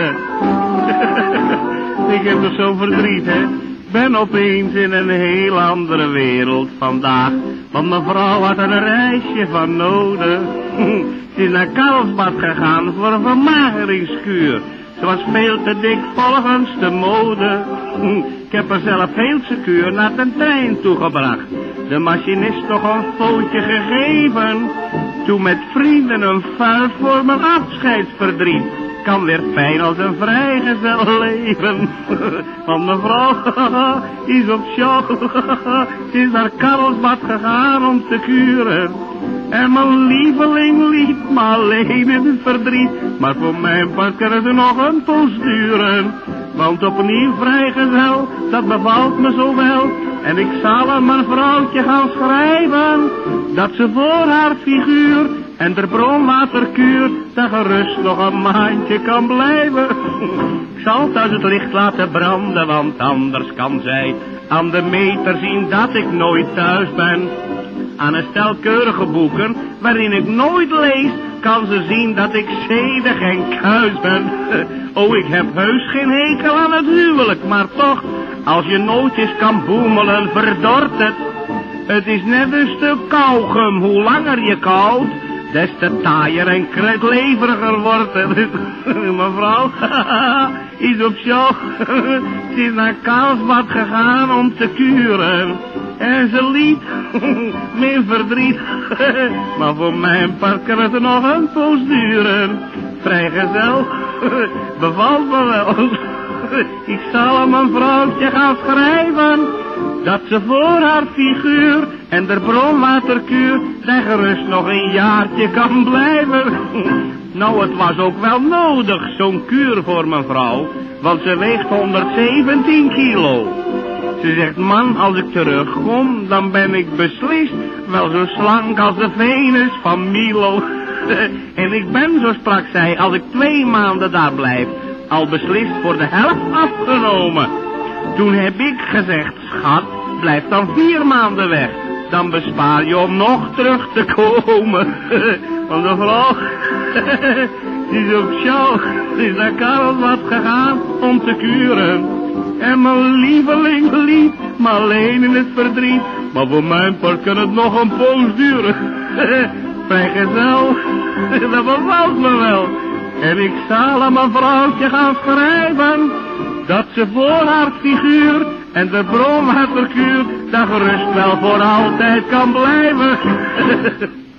Ik heb nog zo'n verdriet, hè. Ben opeens in een heel andere wereld vandaag. Want mijn vrouw had een reisje van nodig. Ze is naar Karlsbad gegaan voor een vermageringskuur. Ze was veel te dik volgens de mode. Ik heb haar zelf heel secuur naar de trein toegebracht. De machinist nog een foutje gegeven. Toen met vrienden een vuist voor mijn afscheidsverdriet. Kan weer fijn als een vrijgezel leven. Want mevrouw is op show. Ze is naar Karlsbad gegaan om te kuren. En mijn lieveling liet me alleen in het verdriet. Maar voor mijn part kan het nog een poos duren. Want opnieuw vrijgezel, dat bevalt me zo wel. En ik zal aan mijn vrouwtje gaan schrijven. Dat ze voor haar figuur en de bronwaterkuur daar gerust nog een maandje kan blijven. Ik zal thuis het licht laten branden, want anders kan zij aan de meter zien dat ik nooit thuis ben. Aan een stel keurige boeken, waarin ik nooit lees, kan ze zien dat ik zedig en kuis ben. Oh, ik heb heus geen hekel aan het huwelijk, maar toch, als je nootjes kan boemelen, verdort het. Het is net een stuk kauwgum, hoe langer je kauwt, des te taaier en kruidleveriger wordt het. Mevrouw is op show. Ze is naar Karlsbad gegaan om te kuren. En ze liet meer verdriet. Maar voor mijn part kan het nog een poos duren. Vrijgezel, bevalt me wel. Ik zal aan mijn vrouwtje gaan schrijven. Dat ze voor haar figuur en de bronwaterkuur daar gerust nog een jaartje kan blijven. Nou, het was ook wel nodig, zo'n kuur voor mijn vrouw. Want ze weegt 117 kilo. Ze zegt, man, als ik terugkom, dan ben ik beslist wel zo slank als de Venus van Milo. En ik ben, zo sprak zij, als ik 2 maanden daar blijf, al beslist voor de helft afgenomen. Toen heb ik gezegd, schat, blijf dan 4 maanden weg. Dan bespaar je om nog terug te komen. Want de vrouw, die is op show, die is naar Karlsbad gegaan om te kuren. En mijn lieveling liet me alleen in het verdriet. Maar voor mijn part kan het nog een poos duren. Vrijgezel, dat bevalt me wel. En ik zal aan mijn vrouwtje gaan schrijven. Dat ze voor haar figuur en de bronwaterkuur daar gerust wel voor altijd kan blijven.